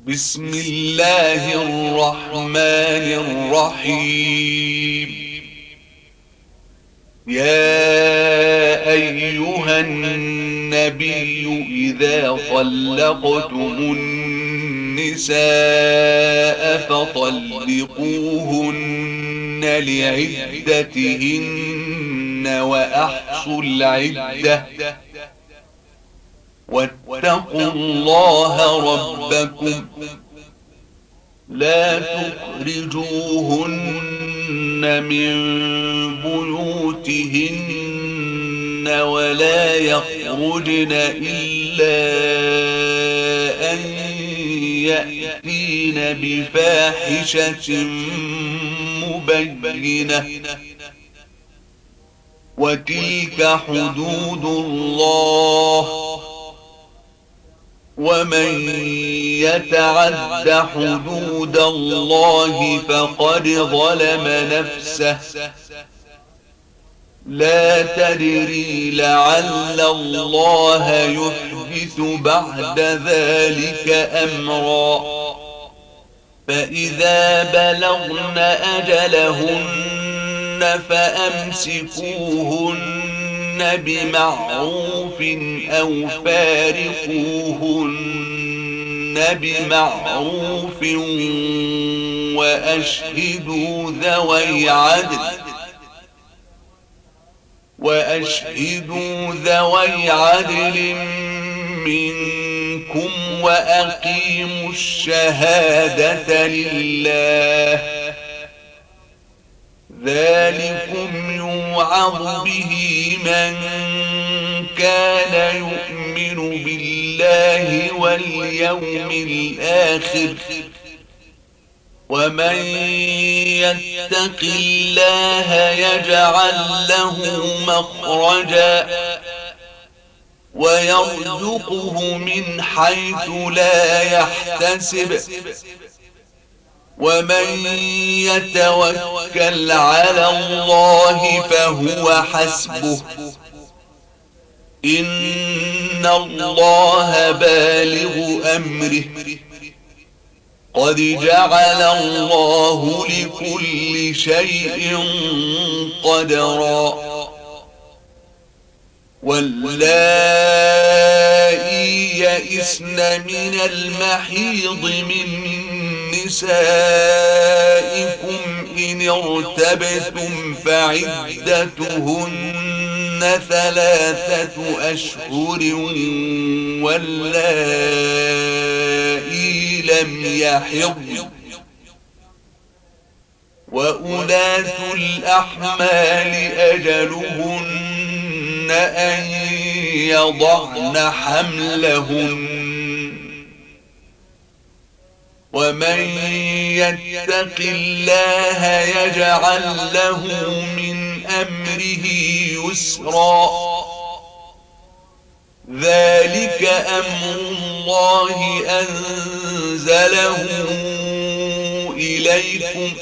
بسم الله الرحمن الرحيم. يا أيها النبي إذا طلقتم النساء فطلقوهن لعدتهن وأحصوا العدة واتقوا الله ربكم لا تخرجوهن من بيوتهن ولا يخرجن إلا أن يأتين بفاحشة مبينة وتلك حدود الله ومن يتعد حدود الله فقد ظلم نفسه لا تدري لعل الله يحدث بعد ذلك أمرا فإذا بلغن أجلهن فأمسكوهن بمعروف أو فارقوهن بمعروف وأشهدوا ذوي عدل منكم وأقيموا الشهادة لله ذلكم يوعظ به من كان يؤمن بالله واليوم الآخر ومن يتق الله يجعل له مخرجا ويرزقه من حيث لا يحتسب ومن يتوكل على الله فهو حسبه إن الله بالغ أمره قد جعل الله لكل شيء قدرا واللائي يئسن من المحيض من نسائكم إن ارتبتم فعدتهن 3 أشهر واللائي لم يحضن وأولاة الأحمال أجلهن أن يضعن حملهن ومن يتق الله يجعل له من أمره يسرا ذلك أمر الله أنزله إليكم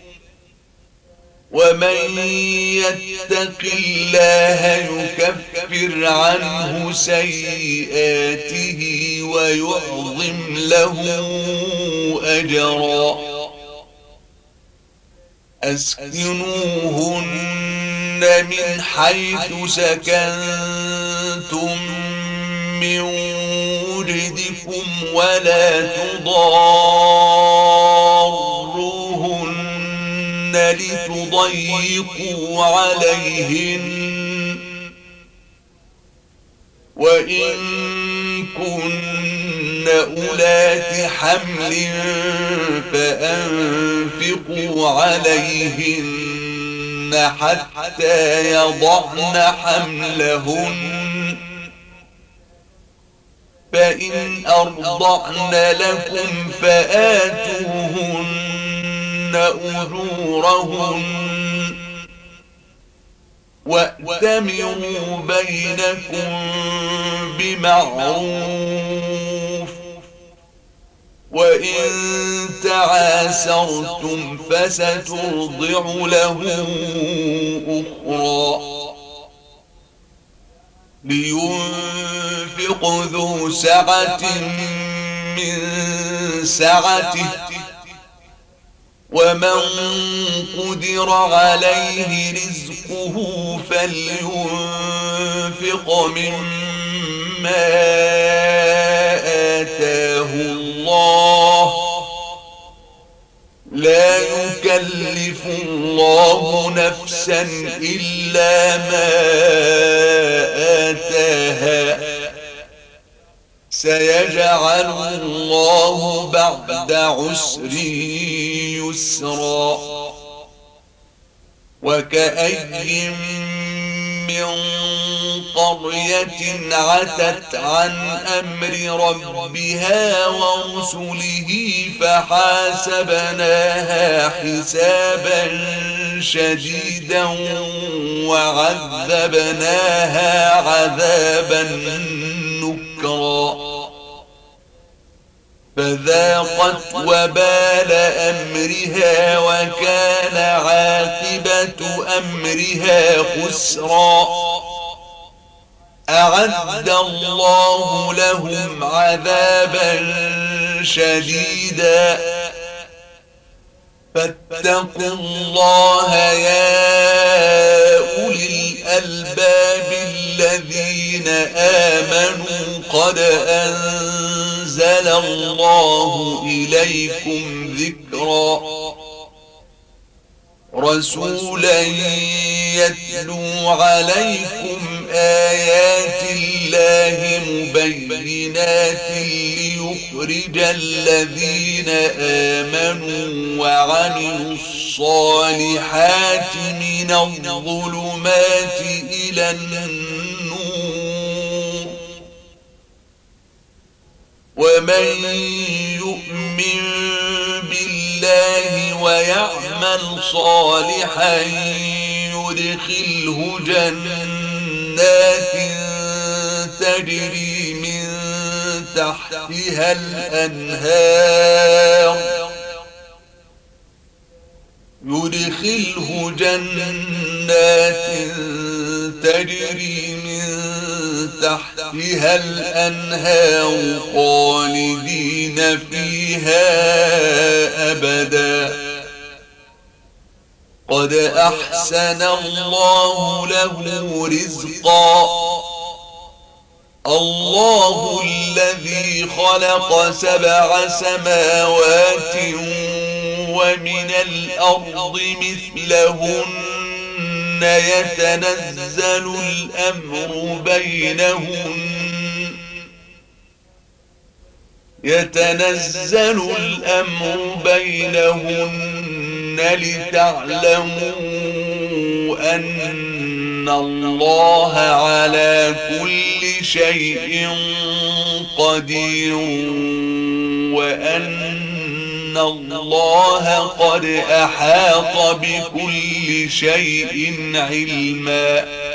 ومن يتق الله يكفر عنه سيئاته ويعظم له أجرا أسكنوهن من حيث سكنتم من وجدكم ولا تضاروهن لتضيقوا عليهن وإن كن أولات حمل فأنفقوا عليهن حتى يضعن حملهن فإن أرضعن لكم فآتوهن أجورهن وأتمروا بينكم بمعروف وإن تعاسرتم فسترضع له أخرى لينفق ذو سعة من سعته ومن قدر عليه رزقه فلينفق مما آتاه الله لا يكلف الله نفسا إلا ما آتاها سيجعل الله بعد عسر يسرا وكأي من قرية عتت عن أمر ربها ورسله فحاسبناها حسابا شديدا وعذبناها عذابا نكرا فذاقت وبال أمرها وكان عاقبة أمرها خسرا أعد الله لهم عذابا شديدا فاتقوا الله يا أولي الألباب الذين آمنوا قد أنزل الله إليكم ذكرا رسولا يتلو عليكم آيات الله مبينات ليخرج الذين آمنوا وعملوا الصالحات من الظلمات إلى النور ومن يؤمن بالله ويعمل صالحا يدخله جنات تجري من تحتها الأنهار خالدين فيها أبدا قد أحسن الله له رزقا الله الذي خلق 7 سماوات ومن الأرض مثلهن يتنزل الأمر بينهن لتعلموا أن الله على كل شيء قدير وأن الله قد أحاط بكل شيء علما